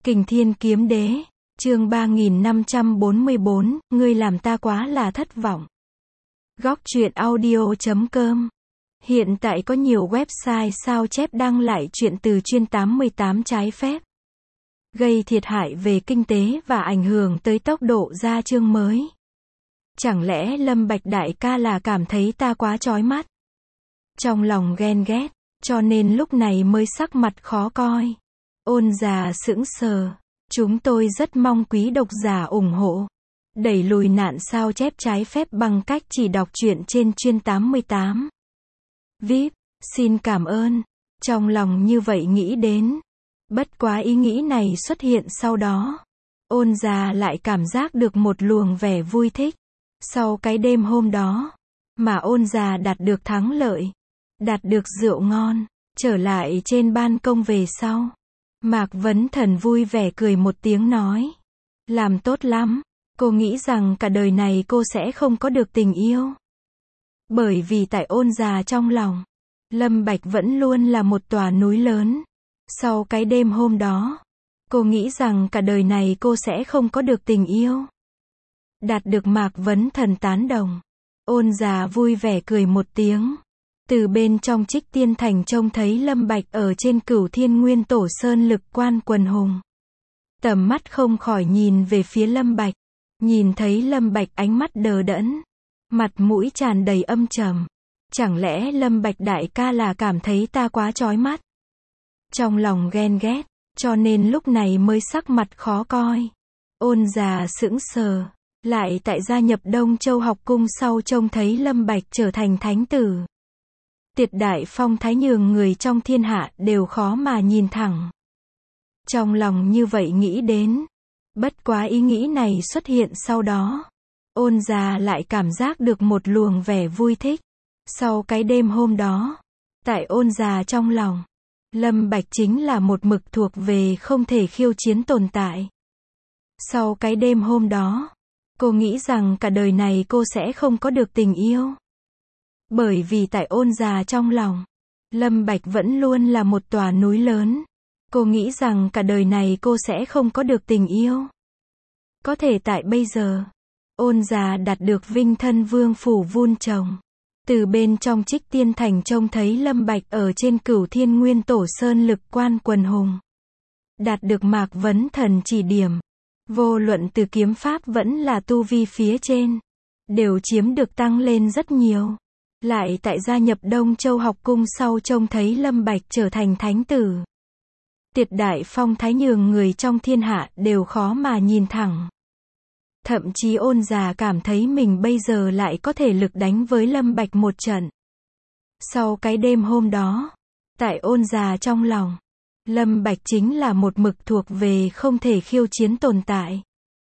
Kình Thiên Kiếm Đế, chương 3544, ngươi làm ta quá là thất vọng. Góc truyện audio.com. Hiện tại có nhiều website sao chép đăng lại chuyện từ chuyên 88 trái phép, gây thiệt hại về kinh tế và ảnh hưởng tới tốc độ ra chương mới. Chẳng lẽ Lâm Bạch đại ca là cảm thấy ta quá chói mắt, trong lòng ghen ghét, cho nên lúc này mới sắc mặt khó coi. Ôn già sững sờ. Chúng tôi rất mong quý độc giả ủng hộ, đẩy lùi nạn sao chép trái phép bằng cách chỉ đọc truyện trên chuyên 88. VIP, xin cảm ơn. Trong lòng như vậy nghĩ đến. Bất quá ý nghĩ này xuất hiện sau đó, ôn già lại cảm giác được một luồng vẻ vui thích. Sau cái đêm hôm đó, mà ôn già đạt được thắng lợi, đạt được rượu ngon, trở lại trên ban công về sau, Mạc Vấn Thần vui vẻ cười một tiếng nói. Làm tốt lắm, cô nghĩ rằng cả đời này cô sẽ không có được tình yêu. Bởi vì tại ôn già trong lòng, Lâm Bạch vẫn luôn là một tòa núi lớn. Sau cái đêm hôm đó, cô nghĩ rằng cả đời này cô sẽ không có được tình yêu. Đạt được Mạc Vấn Thần tán đồng, ôn già vui vẻ cười một tiếng. Từ bên trong Trích Tiên Thành trông thấy Lâm Bạch ở trên Cửu Thiên Nguyên Tổ Sơn lực quan quần hùng. Tầm mắt không khỏi nhìn về phía Lâm Bạch. Nhìn thấy Lâm Bạch ánh mắt đờ đẫn, mặt mũi tràn đầy âm trầm. Chẳng lẽ Lâm Bạch đại ca là cảm thấy ta quá chói mắt, trong lòng ghen ghét, cho nên lúc này mới sắc mặt khó coi. Ôn già sững sờ. Lại tại gia nhập Đông Châu học cung sau trông thấy Lâm Bạch trở thành thánh tử. Tuyệt đại phong thái nhường người trong thiên hạ đều khó mà nhìn thẳng. Trong lòng như vậy nghĩ đến. Bất quá ý nghĩ này xuất hiện sau đó, ôn già lại cảm giác được một luồng vẻ vui thích. Sau cái đêm hôm đó, tại ôn già trong lòng, Lâm Bạch chính là một mực thuộc về không thể khiêu chiến tồn tại. Sau cái đêm hôm đó, cô nghĩ rằng cả đời này cô sẽ không có được tình yêu. Bởi vì tại ôn già trong lòng, Lâm Bạch vẫn luôn là một tòa núi lớn. Cô nghĩ rằng cả đời này cô sẽ không có được tình yêu. Có thể tại bây giờ, ôn già đạt được Vinh Thân Vương phủ vun trồng. Từ bên trong Trích Tiên Thành trông thấy Lâm Bạch ở trên Cửu Thiên Nguyên Tổ Sơn lực quan quần hùng. Đạt được Mạc Vấn Thần chỉ điểm. Vô luận từ kiếm pháp vẫn là tu vi phía trên, đều chiếm được tăng lên rất nhiều. Lại tại gia nhập Đông Châu học cung sau trông thấy Lâm Bạch trở thành thánh tử. Tuyệt đại phong thái nhường người trong thiên hạ đều khó mà nhìn thẳng. Thậm chí ôn già cảm thấy mình bây giờ lại có thể lực đánh với Lâm Bạch một trận. Sau cái đêm hôm đó, tại ôn già trong lòng, Lâm Bạch chính là một mực thuộc về không thể khiêu chiến tồn tại.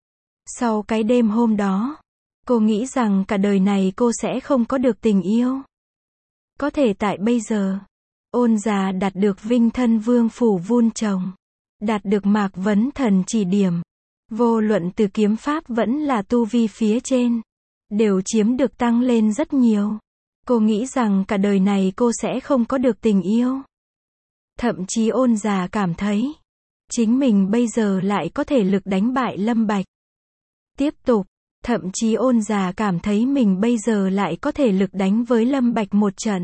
Sau cái đêm hôm đó, cô nghĩ rằng cả đời này cô sẽ không có được tình yêu. Có thể tại bây giờ, ôn già đạt được Vinh Thân Vương phủ vun trồng. Đạt được Mạc Vấn Thần chỉ điểm. Vô luận từ kiếm pháp vẫn là tu vi phía trên, đều chiếm được tăng lên rất nhiều. Cô nghĩ rằng cả đời này cô sẽ không có được tình yêu. Thậm chí ôn già cảm thấy, chính mình bây giờ lại có thể lực đánh bại Lâm Bạch. Tiếp tục, thậm chí ôn già cảm thấy mình bây giờ lại có thể lực đánh với Lâm Bạch một trận.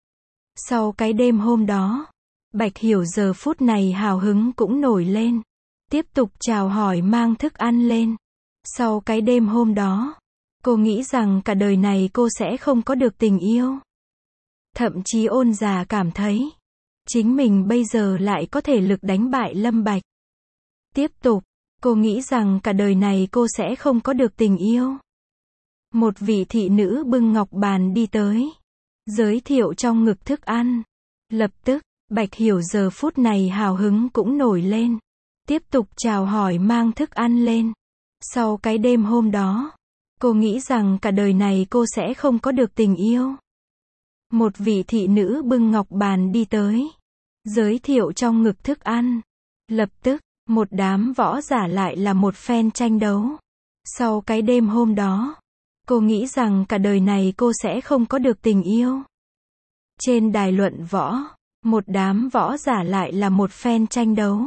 Sau cái đêm hôm đó, Bạch Hiểu giờ phút này hào hứng cũng nổi lên. Tiếp tục chào hỏi mang thức ăn lên. Sau cái đêm hôm đó, cô nghĩ rằng cả đời này cô sẽ không có được tình yêu. Thậm chí ôn già cảm thấy, chính mình bây giờ lại có thể lực đánh bại Lâm Bạch. Tiếp tục, cô nghĩ rằng cả đời này cô sẽ không có được tình yêu. Một vị thị nữ bưng ngọc bàn đi tới, giới thiệu trong ngực thức ăn. Lập tức, Bạch Hiểu giờ phút này hào hứng cũng nổi lên. Tiếp tục chào hỏi mang thức ăn lên. Sau cái đêm hôm đó, cô nghĩ rằng cả đời này cô sẽ không có được tình yêu. Một vị thị nữ bưng ngọc bàn đi tới, giới thiệu trong ngực thức ăn. Lập tức, một đám võ giả lại là một phen tranh đấu. Sau cái đêm hôm đó, cô nghĩ rằng cả đời này cô sẽ không có được tình yêu. Trên đài luận võ, một đám võ giả lại là một phen tranh đấu.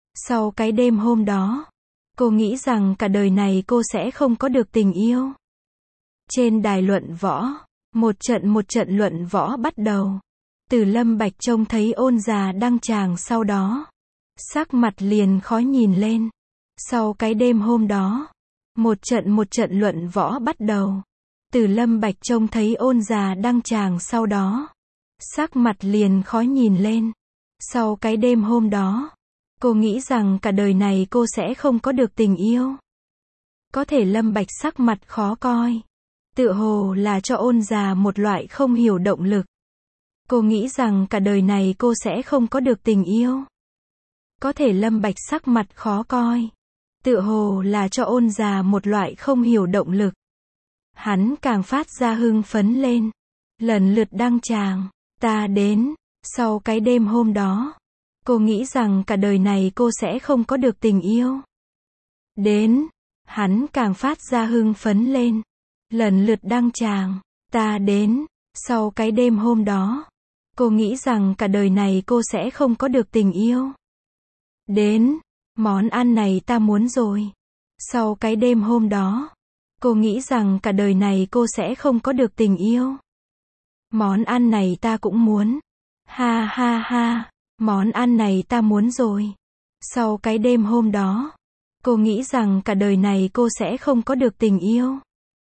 Sau cái đêm hôm đó, cô nghĩ rằng cả đời này cô sẽ không có được tình yêu. Trên đài luận võ, một trận luận võ bắt đầu. Từ Lâm Bạch trông thấy Ôn Già đăng tràng sau đó, sắc mặt liền khó nhìn lên. Sau cái đêm hôm đó, một trận luận võ bắt đầu. Từ Lâm Bạch trông thấy Ôn Già đăng tràng sau đó, sắc mặt liền khó nhìn lên. Sau cái đêm hôm đó, cô nghĩ rằng cả đời này cô sẽ không có được tình yêu. Có thể Lâm Bạch sắc mặt khó coi, tựa hồ là cho Ôn Già một loại không hiểu động lực. Cô nghĩ rằng cả đời này cô sẽ không có được tình yêu. Có thể Lâm Bạch sắc mặt khó coi, tựa hồ là cho Ôn Già một loại không hiểu động lực. Hắn càng phát ra hưng phấn lên, lần lượt đăng tràng, ta đến. Sau cái đêm hôm đó, cô nghĩ rằng cả đời này cô sẽ không có được tình yêu. Đến, hắn càng phát ra hưng phấn lên, lần lượt đăng tràng, ta đến. Sau cái đêm hôm đó, cô nghĩ rằng cả đời này cô sẽ không có được tình yêu. Đến, món ăn này ta muốn rồi. Sau cái đêm hôm đó, cô nghĩ rằng cả đời này cô sẽ không có được tình yêu. Món ăn này ta cũng muốn. Ha ha ha, món ăn này ta muốn rồi. Sau cái đêm hôm đó, cô nghĩ rằng cả đời này cô sẽ không có được tình yêu.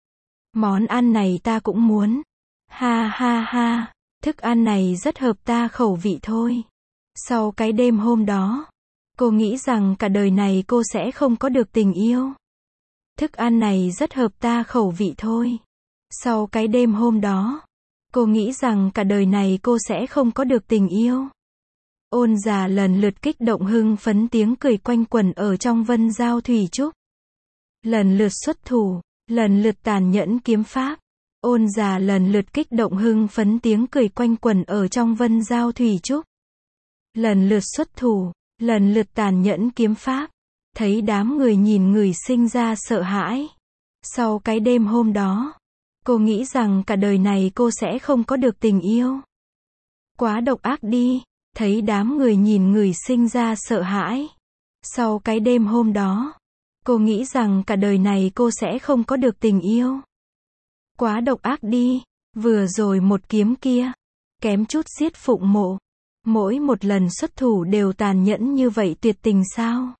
Món ăn này ta cũng muốn. Ha ha ha, thức ăn này rất hợp ta khẩu vị thôi. Sau cái đêm hôm đó, cô nghĩ rằng cả đời này cô sẽ không có được tình yêu. Thức ăn này rất hợp ta khẩu vị thôi. Sau cái đêm hôm đó, cô nghĩ rằng cả đời này cô sẽ không có được tình yêu. Ôn Già lần lượt kích động hưng phấn, tiếng cười quanh quẩn ở trong vân giao thủy trúc. Lần lượt xuất thủ, lần lượt tàn nhẫn kiếm pháp. Ôn Già lần lượt kích động hưng phấn, tiếng cười quanh quẩn ở trong vân giao thủy trúc. Lần lượt xuất thủ, lần lượt tàn nhẫn kiếm pháp. Thấy đám người nhìn người sinh ra sợ hãi. Sau cái đêm hôm đó, cô nghĩ rằng cả đời này cô sẽ không có được tình yêu. Quá độc ác đi. Thấy đám người nhìn người sinh ra sợ hãi. Sau cái đêm hôm đó, cô nghĩ rằng cả đời này cô sẽ không có được tình yêu. Quá độc ác đi. Vừa rồi một kiếm kia, kém chút giết Phụng Mộ. Mỗi một lần xuất thủ đều tàn nhẫn như vậy, tuyệt tình sao?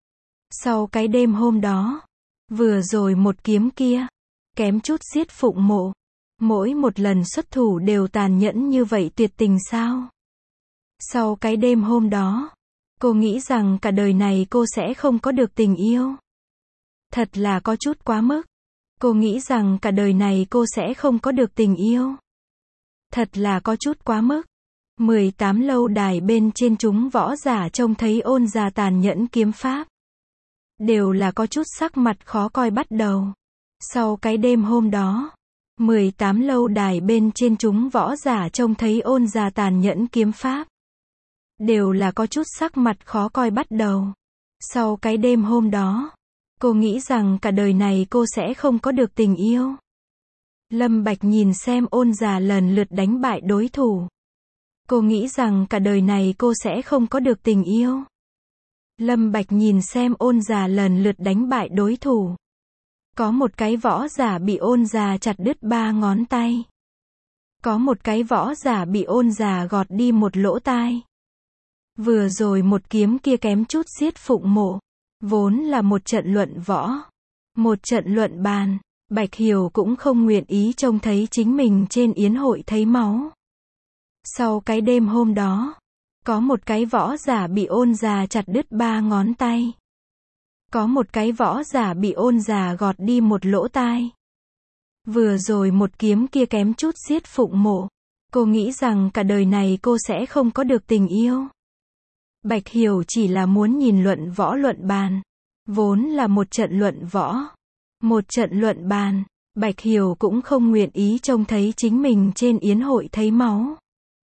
Sau cái đêm hôm đó, vừa rồi một kiếm kia, kém chút giết Phụng Mộ. Mỗi một lần xuất thủ đều tàn nhẫn như vậy, tuyệt tình sao? Sau cái đêm hôm đó, cô nghĩ rằng cả đời này cô sẽ không có được tình yêu. Thật là có chút quá mức. Cô nghĩ rằng cả đời này cô sẽ không có được tình yêu. Thật là có chút quá mức. 18 lâu đài bên trên chúng võ giả trông thấy Ôn Già tàn nhẫn kiếm pháp, đều là có chút sắc mặt khó coi bắt đầu. Sau cái đêm hôm đó, 18 lâu đài bên trên chúng võ giả trông thấy Ôn Già tàn nhẫn kiếm pháp, đều là có chút sắc mặt khó coi bắt đầu. Sau cái đêm hôm đó, cô nghĩ rằng cả đời này cô sẽ không có được tình yêu. Lâm Bạch nhìn xem Ôn Già lần lượt đánh bại đối thủ. Cô nghĩ rằng cả đời này cô sẽ không có được tình yêu. Lâm Bạch nhìn xem Ôn Già lần lượt đánh bại đối thủ. Có một cái võ giả bị Ôn Già chặt đứt 3 ngón tay. Có một cái võ giả bị Ôn Già gọt đi một lỗ tai. Vừa rồi một kiếm kia kém chút giết Phụng Mộ. Vốn là một trận luận võ, một trận luận bàn, Bạch Hiểu cũng không nguyện ý trông thấy chính mình trên yến hội thấy máu. Sau cái đêm hôm đó, có một cái võ giả bị Ôn Già chặt đứt 3 ngón tay. Có một cái võ giả bị Ôn Già gọt đi một lỗ tai. Vừa rồi một kiếm kia kém chút giết Phụng Mộ. Cô nghĩ rằng cả đời này cô sẽ không có được tình yêu. Bạch Hiểu chỉ là muốn nhìn luận võ luận bàn. Vốn là một trận luận võ, một trận luận bàn, Bạch Hiểu cũng không nguyện ý trông thấy chính mình trên yến hội thấy máu.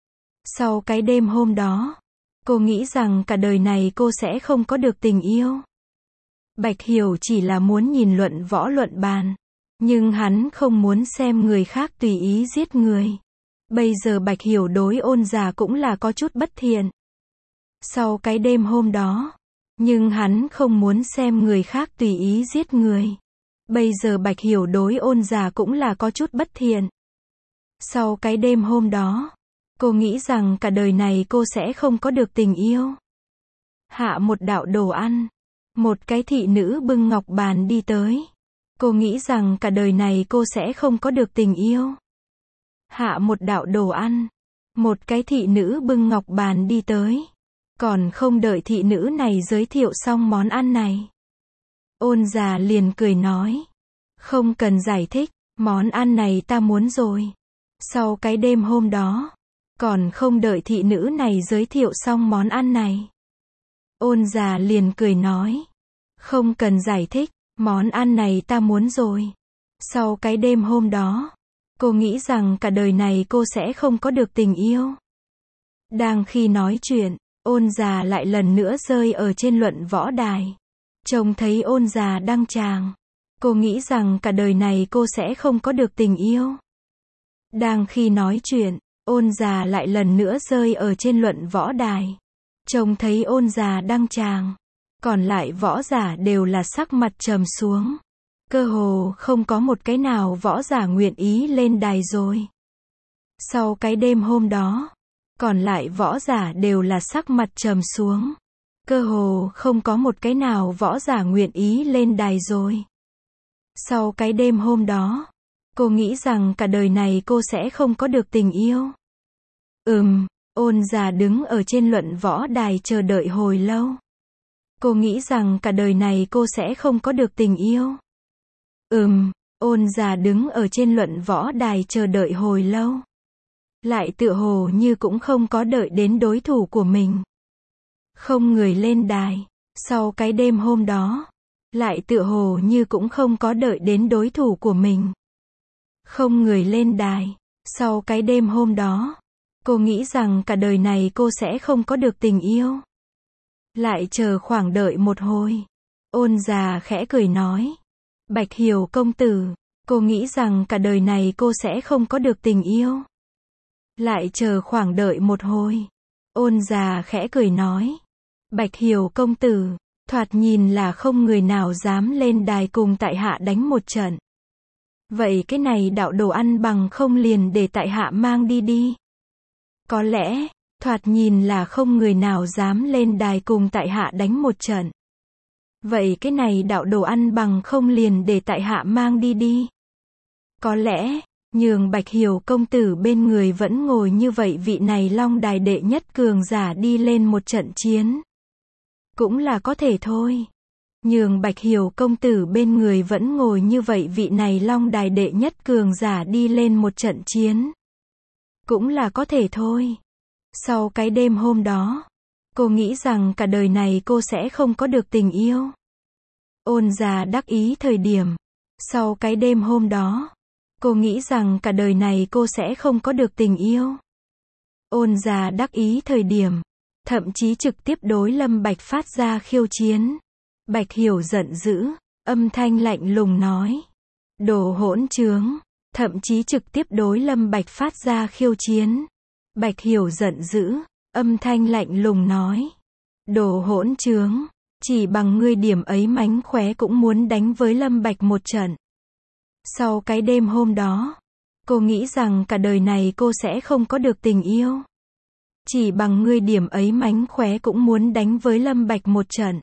Sau cái đêm hôm đó, cô nghĩ rằng cả đời này cô sẽ không có được tình yêu. Bạch Hiểu chỉ là muốn nhìn luận võ luận bàn, nhưng hắn không muốn xem người khác tùy ý giết người. Bây giờ Bạch Hiểu đối Ôn Già cũng là có chút bất thiện. Sau cái đêm hôm đó, Nhưng hắn không muốn xem người khác tùy ý giết người. Bây giờ Bạch Hiểu đối Ôn Già cũng là có chút bất thiện. Sau cái đêm hôm đó, cô nghĩ rằng cả đời này cô sẽ không có được tình yêu. Hạ một đạo đồ ăn. Một cái thị nữ bưng ngọc bàn đi tới. Cô nghĩ rằng cả đời này cô sẽ không có được tình yêu. Hạ một đạo đồ ăn. Một cái thị nữ bưng ngọc bàn đi tới. Còn không đợi thị nữ này giới thiệu xong món ăn này, Ôn Già liền cười nói. Không cần giải thích, món ăn này ta muốn rồi. Sau cái đêm hôm đó, còn không đợi thị nữ này giới thiệu xong món ăn này, Ôn Già liền cười nói. Không cần giải thích, món ăn này ta muốn rồi. Sau cái đêm hôm đó, cô nghĩ rằng cả đời này cô sẽ không có được tình yêu. Đang khi nói chuyện, Ôn Già lại lần nữa rơi ở trên luận võ đài. Trông thấy Ôn Già đăng tràng, cô nghĩ rằng cả đời này cô sẽ không có được tình yêu. Đang khi nói chuyện, Ôn Già lại lần nữa rơi ở trên luận võ đài. Trông thấy Ôn Già đăng tràng, còn lại võ giả đều là sắc mặt trầm xuống. Cơ hồ không có một cái nào võ giả nguyện ý lên đài rồi. Sau cái đêm hôm đó, còn lại võ giả đều là sắc mặt trầm xuống. Cơ hồ không có một cái nào võ giả nguyện ý lên đài rồi. Sau cái đêm hôm đó, cô nghĩ rằng cả đời này cô sẽ không có được tình yêu. Ôn Già đứng ở trên luận võ đài chờ đợi hồi lâu. Cô nghĩ rằng cả đời này cô sẽ không có được tình yêu. Ôn Già đứng ở trên luận võ đài chờ đợi hồi lâu. Lại tựa hồ như cũng không có đợi đến đối thủ của mình. Không người lên đài. Sau cái đêm hôm đó, lại tựa hồ như cũng không có đợi đến đối thủ của mình. Không người lên đài. Sau cái đêm hôm đó, cô nghĩ rằng cả đời này cô sẽ không có được tình yêu. Lại chờ khoảng đợi một hồi. Ôn Già khẽ cười nói. Bạch Hiểu công tử, cô nghĩ rằng cả đời này cô sẽ không có được tình yêu. Lại chờ khoảng đợi một hồi. Ôn Già khẽ cười nói. Bạch Hiểu công tử, thoạt nhìn là không người nào dám lên đài cùng tại hạ đánh một trận. Vậy cái này đạo đồ ăn bằng không liền để tại hạ mang đi đi. Có lẽ, thoạt nhìn là không người nào dám lên đài cùng tại hạ đánh một trận. Vậy cái này đạo đồ ăn bằng không liền để tại hạ mang đi đi. Có lẽ, nhường Bạch Hiểu công tử bên người vẫn ngồi như vậy vị này Long Đài đệ nhất cường giả đi lên một trận chiến. Cũng là có thể thôi. Nhường Bạch Hiểu công tử bên người vẫn ngồi như vậy vị này Long Đài đệ nhất cường giả đi lên một trận chiến. Cũng là có thể thôi. Sau cái đêm hôm đó, cô nghĩ rằng cả đời này cô sẽ không có được tình yêu. Ôn Già đắc ý thời điểm. Sau cái đêm hôm đó, cô nghĩ rằng cả đời này cô sẽ không có được tình yêu. Ôn Già đắc ý thời điểm. Thậm chí trực tiếp đối Lâm Bạch phát ra khiêu chiến. Bạch Hiểu giận dữ, âm thanh lạnh lùng nói. Đồ hỗn trướng. Thậm chí trực tiếp đối Lâm Bạch phát ra khiêu chiến. Bạch Hiểu giận dữ, âm thanh lạnh lùng nói. Đồ hỗn trướng. Chỉ bằng ngươi điểm ấy mánh khóe cũng muốn đánh với Lâm Bạch một trận. Sau cái đêm hôm đó, cô nghĩ rằng cả đời này cô sẽ không có được tình yêu. Chỉ bằng ngươi điểm ấy mánh khóe cũng muốn đánh với Lâm Bạch một trận.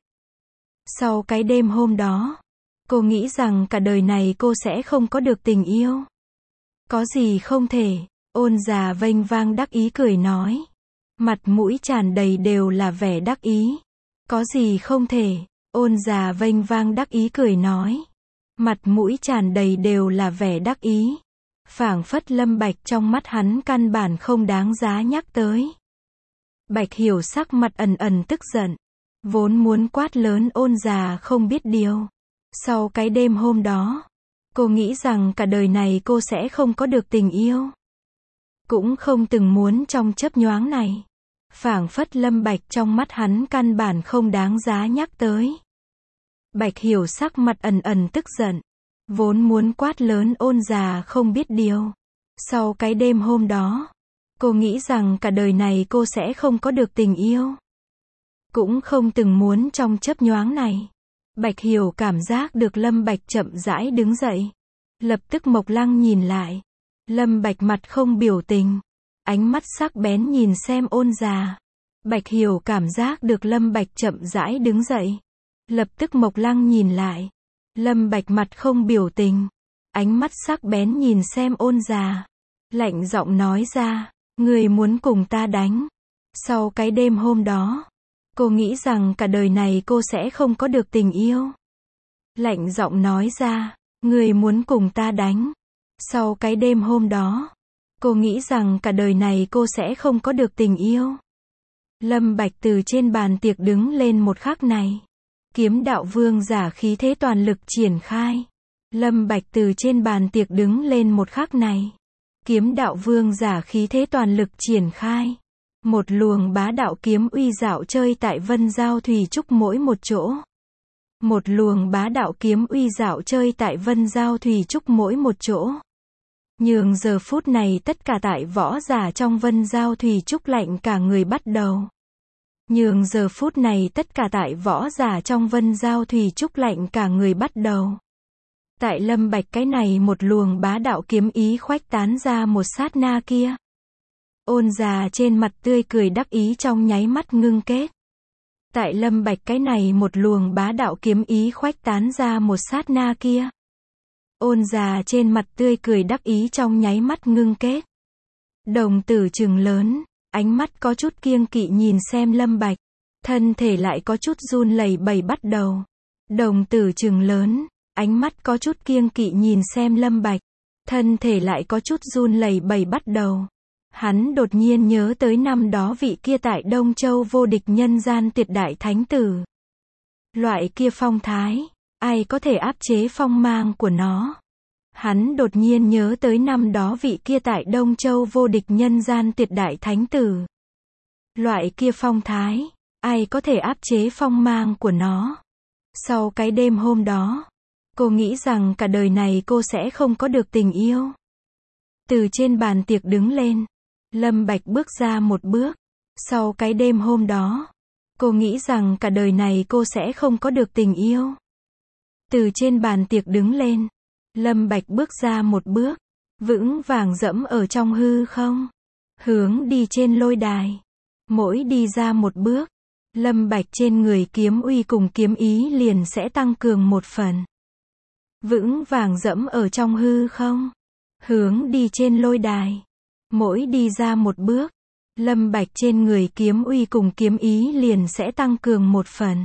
Sau cái đêm hôm đó, cô nghĩ rằng cả đời này cô sẽ không có được tình yêu. Có gì không thể, Ôn Già vênh vang đắc ý cười nói. Mặt mũi tràn đầy đều là vẻ đắc ý. Có gì không thể, Ôn Già vênh vang đắc ý cười nói. Mặt mũi tràn đầy đều là vẻ đắc ý. Phảng phất Lâm Bạch trong mắt hắn căn bản không đáng giá nhắc tới. Bạch Hiểu sắc mặt ẩn ẩn tức giận. Vốn muốn quát lớn Ôn Già không biết điều. Sau cái đêm hôm đó, cô nghĩ rằng cả đời này cô sẽ không có được tình yêu. Cũng không từng muốn trong chớp nhoáng này. Phảng phất Lâm Bạch trong mắt hắn căn bản không đáng giá nhắc tới. Bạch Hiểu sắc mặt ẩn ẩn tức giận. Vốn muốn quát lớn Ôn Già không biết điều. Sau cái đêm hôm đó, cô nghĩ rằng cả đời này cô sẽ không có được tình yêu. cũng không từng muốn trong chớp nhoáng này. Bạch Hiểu cảm giác được Lâm Bạch chậm rãi đứng dậy. Lập tức Mộc Lăng nhìn lại. Lâm Bạch mặt không biểu tình. Ánh mắt sắc bén nhìn xem Ôn Già. Bạch Hiểu cảm giác được Lâm Bạch chậm rãi đứng dậy. Lập tức Mộc Lăng nhìn lại. Lâm Bạch mặt không biểu tình. Ánh mắt sắc bén nhìn xem Ôn Già. Lạnh giọng nói ra, người muốn cùng ta đánh. Sau cái đêm hôm đó, cô nghĩ rằng cả đời này cô sẽ không có được tình yêu. Lạnh giọng nói ra, người muốn cùng ta đánh. Sau cái đêm hôm đó, cô nghĩ rằng cả đời này cô sẽ không có được tình yêu. Lâm Bạch từ trên bàn tiệc đứng lên một khắc này. Kiếm đạo vương giả khí thế toàn lực triển khai. Lâm Bạch từ trên bàn tiệc đứng lên một khắc này. Kiếm đạo vương giả khí thế toàn lực triển khai. Một luồng bá đạo kiếm uy dạo chơi tại Vân Giao Thủy Trúc mỗi một chỗ. Một luồng bá đạo kiếm uy dạo chơi tại Vân Giao Thủy Trúc mỗi một chỗ. Nhường giờ phút này tất cả tại võ giả trong Vân Giao Thủy Trúc lạnh cả người bắt đầu. Nhường giờ phút này tất cả tại võ giả trong Vân Giao Thủy Trúc lạnh cả người bắt đầu. Tại Lâm Bạch cái này một luồng bá đạo kiếm ý khuếch tán ra một sát na kia. Ôn Già trên mặt tươi cười đắc ý trong nháy mắt ngưng kết. Tại Lâm Bạch cái này một luồng bá đạo kiếm ý khuếch tán ra một sát na kia. Ôn Già trên mặt tươi cười đắc ý trong nháy mắt ngưng kết. Đồng tử trừng lớn, ánh mắt có chút kiêng kỵ nhìn xem Lâm Bạch. Thân thể lại có chút run lẩy bẩy bắt đầu. Đồng tử trừng lớn, ánh mắt có chút kiêng kỵ nhìn xem Lâm Bạch. Thân thể lại có chút run lẩy bẩy bắt đầu. Hắn đột nhiên nhớ tới năm đó vị kia tại Đông Châu vô địch nhân gian tuyệt đại thánh tử. Loại kia phong thái, ai có thể áp chế phong mang của nó. Hắn đột nhiên nhớ tới năm đó vị kia tại Đông Châu vô địch nhân gian tuyệt đại thánh tử. Loại kia phong thái, ai có thể áp chế phong mang của nó. Sau cái đêm hôm đó, cô nghĩ rằng cả đời này cô sẽ không có được tình yêu. Từ trên bàn tiệc đứng lên, Lâm Bạch bước ra một bước. Sau cái đêm hôm đó, cô nghĩ rằng cả đời này cô sẽ không có được tình yêu. Từ trên bàn tiệc đứng lên, Lâm Bạch bước ra một bước, vững vàng dẫm ở trong hư không, hướng đi trên lôi đài. Mỗi đi ra một bước, Lâm Bạch trên người kiếm uy cùng kiếm ý liền sẽ tăng cường một phần. Vững vàng dẫm ở trong hư không, hướng đi trên lôi đài. Mỗi đi ra một bước, Lâm Bạch trên người kiếm uy cùng kiếm ý liền sẽ tăng cường một phần.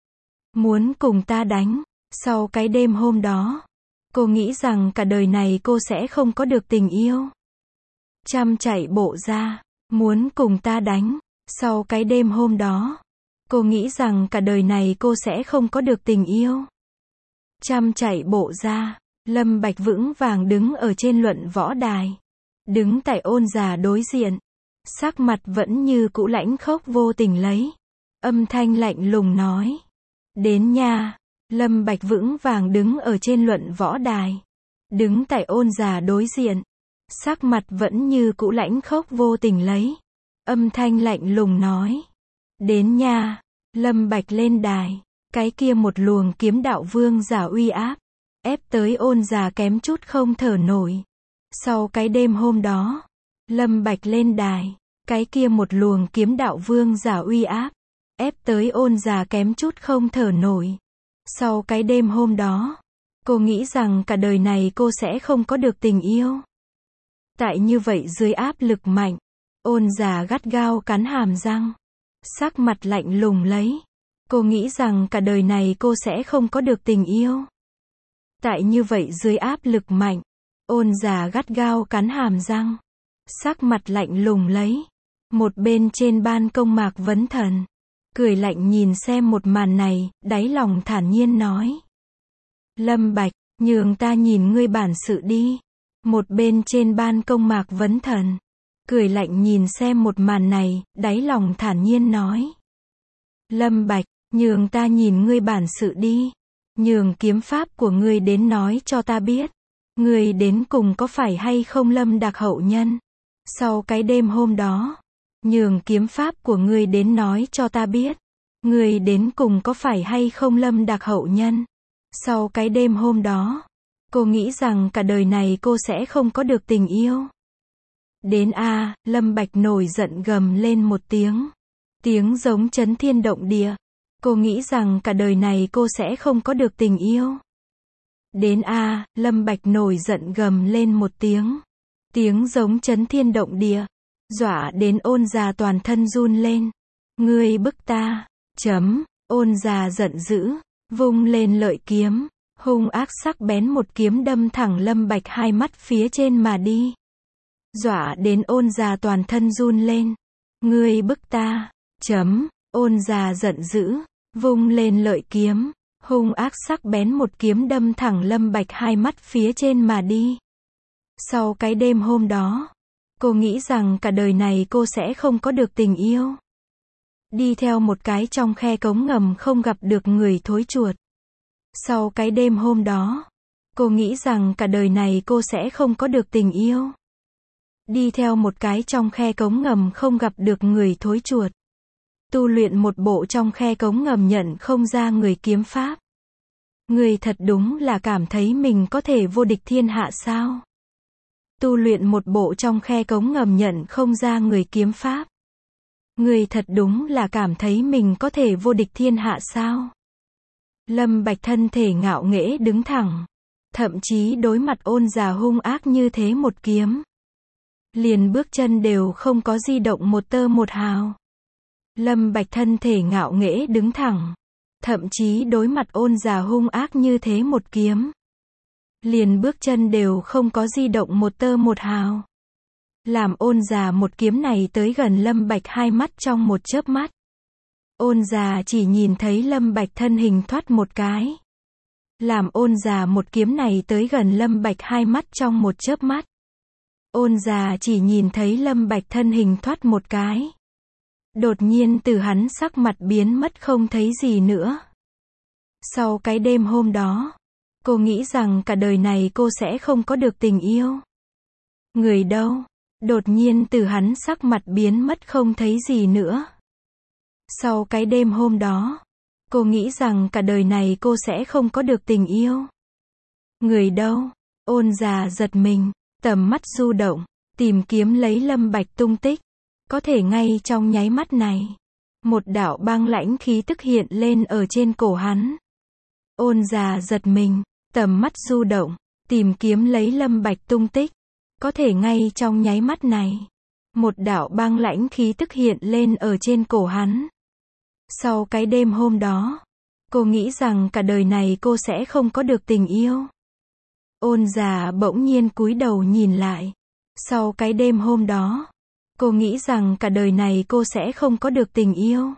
Muốn cùng ta đánh. Sau cái đêm hôm đó, cô nghĩ rằng cả đời này cô sẽ không có được tình yêu. Chăm chạy bộ ra, muốn cùng ta đánh. Sau cái đêm hôm đó, cô nghĩ rằng cả đời này cô sẽ không có được tình yêu. Chăm chạy bộ ra, Lâm Bạch vững vàng đứng ở trên luận võ đài. Đứng tại Ôn Già đối diện. Sắc mặt vẫn như cũ lãnh khốc vô tình lấy. Âm thanh lạnh lùng nói. Đến nha. Lâm Bạch vững vàng đứng ở trên luận võ đài. Đứng tại Ôn Già đối diện. Sắc mặt vẫn như cũ lãnh khốc vô tình lấy. Âm thanh lạnh lùng nói. Đến nha. Lâm Bạch lên đài. Cái kia một luồng kiếm đạo vương giả uy áp. Ép tới Ôn Già kém chút không thở nổi. Sau cái đêm hôm đó, Lâm Bạch lên đài. Cái kia một luồng kiếm đạo vương giả uy áp. Ép tới Ôn Già kém chút không thở nổi. Sau cái đêm hôm đó, cô nghĩ rằng cả đời này cô sẽ không có được tình yêu. Tại như vậy dưới áp lực mạnh, Ôn Già gắt gao cắn hàm răng. Sắc mặt lạnh lùng lấy. Cô nghĩ rằng cả đời này cô sẽ không có được tình yêu. Tại như vậy dưới áp lực mạnh, Ôn Già gắt gao cắn hàm răng. Sắc mặt lạnh lùng lấy. Một bên trên ban công Mạc Vấn Thần cười lạnh nhìn xem một màn này, đáy lòng thản nhiên nói. Lâm Bạch, nhường ta nhìn ngươi bản sự đi. Một bên trên ban công Mạc Vấn Thần cười lạnh nhìn xem một màn này, đáy lòng thản nhiên nói. Lâm Bạch, nhường ta nhìn ngươi bản sự đi. Nhường kiếm pháp của ngươi đến nói cho ta biết. Ngươi đến cùng có phải hay không Lâm Đạc hậu nhân. Sau cái đêm hôm đó, nhường kiếm pháp của ngươi đến nói cho ta biết. Người đến cùng có phải hay không Lâm Đạc hậu nhân? Sau cái đêm hôm đó, cô nghĩ rằng cả đời này cô sẽ không có được tình yêu. Đến a, Lâm Bạch nổi giận gầm lên một tiếng. Tiếng giống chấn thiên động địa. Cô nghĩ rằng cả đời này cô sẽ không có được tình yêu. Đến a, Lâm Bạch nổi giận gầm lên một tiếng. Tiếng giống chấn thiên động địa. Dọa đến Ôn Già toàn thân run lên. Ngươi bức ta. Ôn Già giận dữ. Vung lên lợi kiếm. Hung ác sắc bén một kiếm đâm thẳng Lâm Bạch hai mắt phía trên mà đi. Dọa đến Ôn Già toàn thân run lên. Ngươi bức ta. Ôn Già giận dữ. Vung lên lợi kiếm. Hung ác sắc bén một kiếm đâm thẳng Lâm Bạch hai mắt phía trên mà đi. Sau cái đêm hôm đó, cô nghĩ rằng cả đời này cô sẽ không có được tình yêu. Đi theo một cái trong khe cống ngầm không gặp được người thối chuột. Sau cái đêm hôm đó, cô nghĩ rằng cả đời này cô sẽ không có được tình yêu. Đi theo một cái trong khe cống ngầm không gặp được người thối chuột. Tu luyện một bộ trong khe cống ngầm nhận không ra người kiếm pháp. Người thật đúng là cảm thấy mình có thể vô địch thiên hạ sao? Tu luyện một bộ trong khe cống ngầm nhận không ra người kiếm pháp. Người thật đúng là cảm thấy mình có thể vô địch thiên hạ sao? Lâm Bạch thân thể ngạo nghễ đứng thẳng. Thậm chí đối mặt Ôn Già hung ác như thế một kiếm. Liền bước chân đều không có di động một tơ một hào. Lâm Bạch thân thể ngạo nghễ đứng thẳng. Thậm chí đối mặt Ôn Già hung ác như thế một kiếm. Liền bước chân đều không có di động một tơ một hào. Làm Ôn Già một kiếm này tới gần Lâm Bạch hai mắt trong một chớp mắt. Ôn Già chỉ nhìn thấy Lâm Bạch thân hình thoát một cái. Làm Ôn Già một kiếm này tới gần Lâm Bạch hai mắt trong một chớp mắt. Ôn Già chỉ nhìn thấy Lâm Bạch thân hình thoát một cái. Đột nhiên từ hắn sắc mặt biến mất không thấy gì nữa. Sau cái đêm hôm đó, cô nghĩ rằng cả đời này cô sẽ không có được tình yêu. Người đâu? Đột nhiên từ hắn sắc mặt biến mất không thấy gì nữa. Sau cái đêm hôm đó, cô nghĩ rằng cả đời này cô sẽ không có được tình yêu. Người đâu? Ôn Già giật mình, tầm mắt du động, tìm kiếm lấy Lâm Bạch tung tích. Có thể ngay trong nháy mắt này, một đạo băng lãnh khí tức hiện lên ở trên cổ hắn. Ôn Già giật mình, tầm mắt du động, tìm kiếm lấy Lâm Bạch tung tích. Có thể ngay trong nháy mắt này, một đạo băng lãnh khí tức hiện lên ở trên cổ hắn. Sau cái đêm hôm đó, cô nghĩ rằng cả đời này cô sẽ không có được tình yêu. Ôn Già bỗng nhiên cúi đầu nhìn lại. Sau cái đêm hôm đó, cô nghĩ rằng cả đời này cô sẽ không có được tình yêu.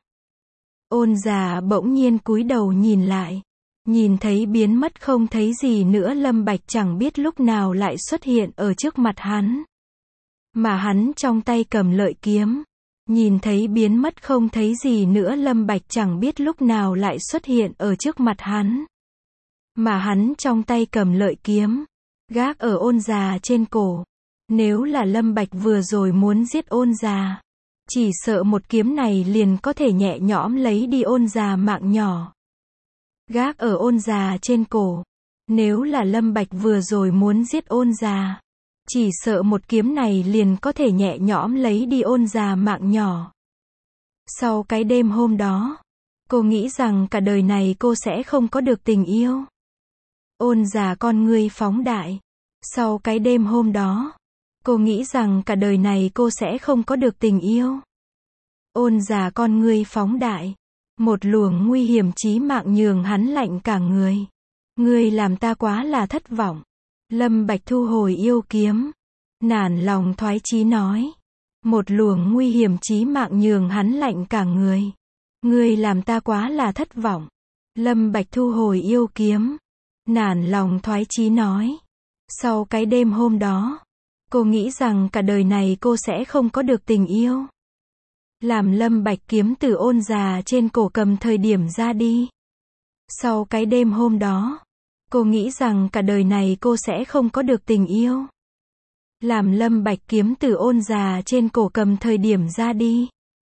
Ôn Già bỗng nhiên cúi đầu nhìn lại. Nhìn thấy biến mất không thấy gì nữa Lâm Bạch chẳng biết lúc nào lại xuất hiện ở trước mặt hắn. Mà hắn trong tay cầm lợi kiếm. Nhìn thấy biến mất không thấy gì nữa Lâm Bạch chẳng biết lúc nào lại xuất hiện ở trước mặt hắn. Mà hắn trong tay cầm lợi kiếm. Gác ở Ôn Già trên cổ. Nếu là Lâm Bạch vừa rồi muốn giết Ôn Già, chỉ sợ một kiếm này liền có thể nhẹ nhõm lấy đi Ôn Già mạng nhỏ. Gác ở Ôn Già trên cổ. Nếu là Lâm Bạch vừa rồi muốn giết Ôn Già, chỉ sợ một kiếm này liền có thể nhẹ nhõm lấy đi Ôn Già mạng nhỏ. Sau cái đêm hôm đó, cô nghĩ rằng cả đời này cô sẽ không có được tình yêu. Ôn Già con ngươi phóng đại. Sau cái đêm hôm đó, cô nghĩ rằng cả đời này cô sẽ không có được tình yêu. Ôn Già con ngươi phóng đại. Một luồng nguy hiểm chí mạng nhường hắn lạnh cả người. Ngươi làm ta quá là thất vọng. Lâm Bạch thu hồi yêu kiếm. Nản lòng thoái chí nói. Một luồng nguy hiểm chí mạng nhường hắn lạnh cả người. Ngươi làm ta quá là thất vọng. Lâm Bạch thu hồi yêu kiếm. Nản lòng thoái chí nói. Sau cái đêm hôm đó, cô nghĩ rằng cả đời này cô sẽ không có được tình yêu. Làm Lâm Bạch kiếm từ Ôn Già trên cổ cầm thời điểm ra đi. Sau cái đêm hôm đó, cô nghĩ rằng cả đời này cô sẽ không có được tình yêu. Làm Lâm Bạch kiếm từ Ôn Già trên cổ cầm thời điểm ra đi.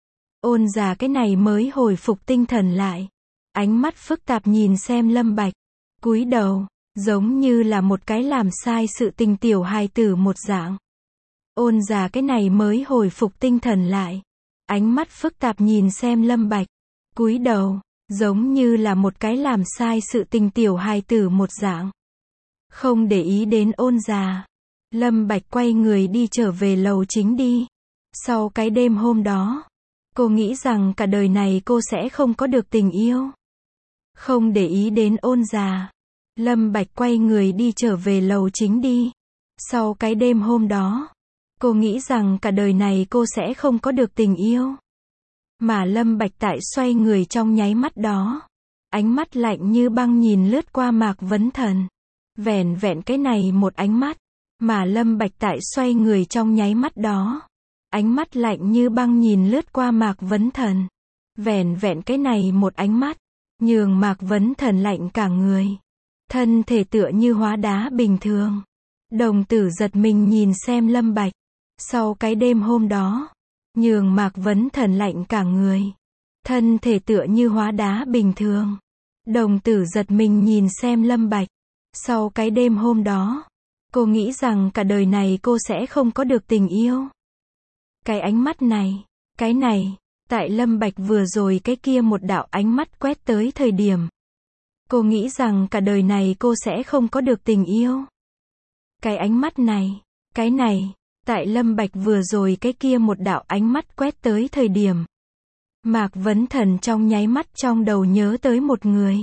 Ôn già cái này mới hồi phục tinh thần lại. Ánh mắt phức tạp nhìn xem Lâm Bạch. Cúi đầu, giống như là một cái làm sai sự tình tiểu hài tử một dạng. Ôn già cái này mới hồi phục tinh thần lại. Ánh mắt phức tạp nhìn xem Lâm Bạch. Cúi đầu, giống như là một cái làm sai sự tình tiểu hài tử một dạng. Không để ý đến ôn già. Lâm Bạch quay người đi trở về lầu chính đi. Sau cái đêm hôm đó, cô nghĩ rằng cả đời này cô sẽ không có được tình yêu. Không để ý đến ôn già. Lâm Bạch quay người đi trở về lầu chính đi. Sau cái đêm hôm đó, cô nghĩ rằng cả đời này cô sẽ không có được tình yêu. Mà Lâm Bạch tại xoay người trong nháy mắt đó. Ánh mắt lạnh như băng nhìn lướt qua Mạc Vấn Thần. Vẻn vẹn cái này một ánh mắt. Mà Lâm Bạch tại xoay người trong nháy mắt đó. Ánh mắt lạnh như băng nhìn lướt qua Mạc Vấn Thần. Vẻn vẹn cái này một ánh mắt. Nhường Mạc Vấn Thần lạnh cả người. Thân thể tựa như hóa đá bình thường. Đồng tử giật mình nhìn xem Lâm Bạch. Sau cái đêm hôm đó, nhường Mạc Vấn Thần lạnh cả người. Thân thể tựa như hóa đá bình thường. Đồng tử giật mình nhìn xem Lâm Bạch. Sau cái đêm hôm đó, cô nghĩ rằng cả đời này cô sẽ không có được tình yêu. Cái ánh mắt này, cái này, tại Lâm Bạch vừa rồi cái kia một đạo ánh mắt quét tới thời điểm. Cô nghĩ rằng cả đời này cô sẽ không có được tình yêu. Cái ánh mắt này, cái này, tại Lâm Bạch vừa rồi cái kia một đạo ánh mắt quét tới thời điểm. Mạc Vấn Thần trong nháy mắt trong đầu nhớ tới một người.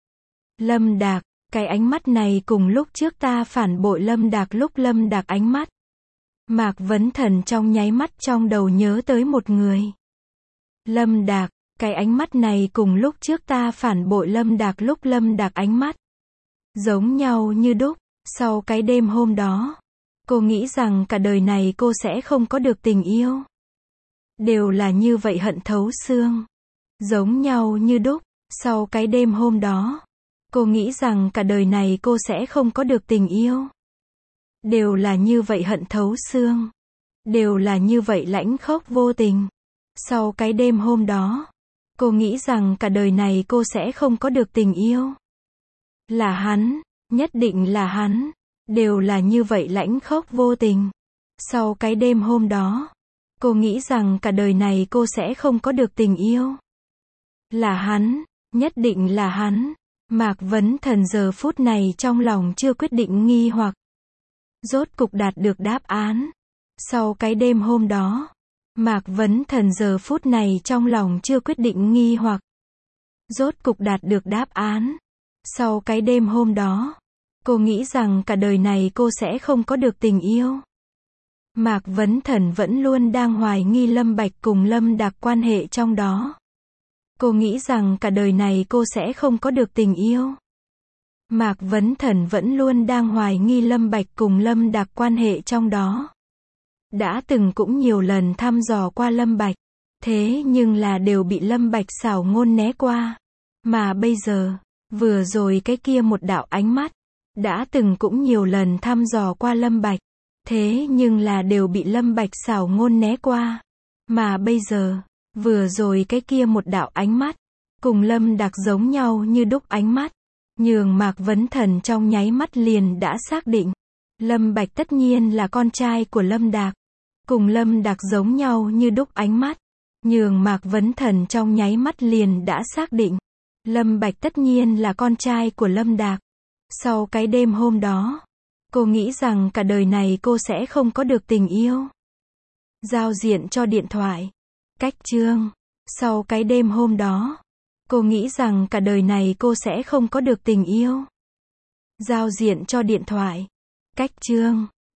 Lâm Đạc, cái ánh mắt này cùng lúc trước ta phản bội Lâm Đạc lúc Lâm Đạc ánh mắt. Mạc Vấn Thần trong nháy mắt trong đầu nhớ tới một người. Lâm Đạc, cái ánh mắt này cùng lúc trước ta phản bội Lâm Đạc lúc Lâm Đạc ánh mắt. Giống nhau như đúc, sau cái đêm hôm đó. Cô nghĩ rằng cả đời này cô sẽ không có được tình yêu. Đều là như vậy hận thấu xương. Giống nhau như đúc, sau cái đêm hôm đó. Cô nghĩ rằng cả đời này cô sẽ không có được tình yêu. Đều là như vậy hận thấu xương. Đều là như vậy lãnh khốc vô tình. Sau cái đêm hôm đó, cô nghĩ rằng cả đời này cô sẽ không có được tình yêu. Là hắn, nhất định là hắn. Đều là như vậy lãnh khốc vô tình. Sau cái đêm hôm đó, cô nghĩ rằng cả đời này cô sẽ không có được tình yêu. Là hắn, nhất định là hắn. Mạc Vấn Thần giờ phút này trong lòng chưa quyết định nghi hoặc. Rốt cục đạt được đáp án. Sau cái đêm hôm đó, Mạc Vấn Thần giờ phút này trong lòng chưa quyết định nghi hoặc. Rốt cục đạt được đáp án. Sau cái đêm hôm đó, cô nghĩ rằng cả đời này cô sẽ không có được tình yêu. Mạc Vấn Thần vẫn luôn đang hoài nghi Lâm Bạch cùng Lâm Đạc quan hệ trong đó. Cô nghĩ rằng cả đời này cô sẽ không có được tình yêu. Mạc Vấn Thần vẫn luôn đang hoài nghi Lâm Bạch cùng Lâm Đạc quan hệ trong đó. Đã từng cũng nhiều lần thăm dò qua Lâm Bạch. Thế nhưng là đều bị Lâm Bạch xảo ngôn né qua. Mà bây giờ, vừa rồi cái kia một đạo ánh mắt. Đã từng cũng nhiều lần thăm dò qua Lâm Bạch. Thế nhưng là đều bị Lâm Bạch xảo ngôn né qua. Mà bây giờ, vừa rồi cái kia một đạo ánh mắt. Cùng Lâm Đạc giống nhau như đúc ánh mắt. Nhường Mạc Vấn Thần trong nháy mắt liền đã xác định. Lâm Bạch tất nhiên là con trai của Lâm Đạc. Cùng Lâm Đạc giống nhau như đúc ánh mắt. Nhường Mạc Vấn Thần trong nháy mắt liền đã xác định. Lâm Bạch tất nhiên là con trai của Lâm Đạc. Sau cái đêm hôm đó, cô nghĩ rằng cả đời này cô sẽ không có được tình yêu. Giao diện cho điện thoại. Cách chương. Sau cái đêm hôm đó, cô nghĩ rằng cả đời này cô sẽ không có được tình yêu. Giao diện cho điện thoại. Cách chương.